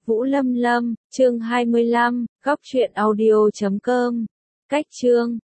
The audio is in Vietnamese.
Vũ Lâm Lâm, chương 25, góc truyện audio.com. Cách chương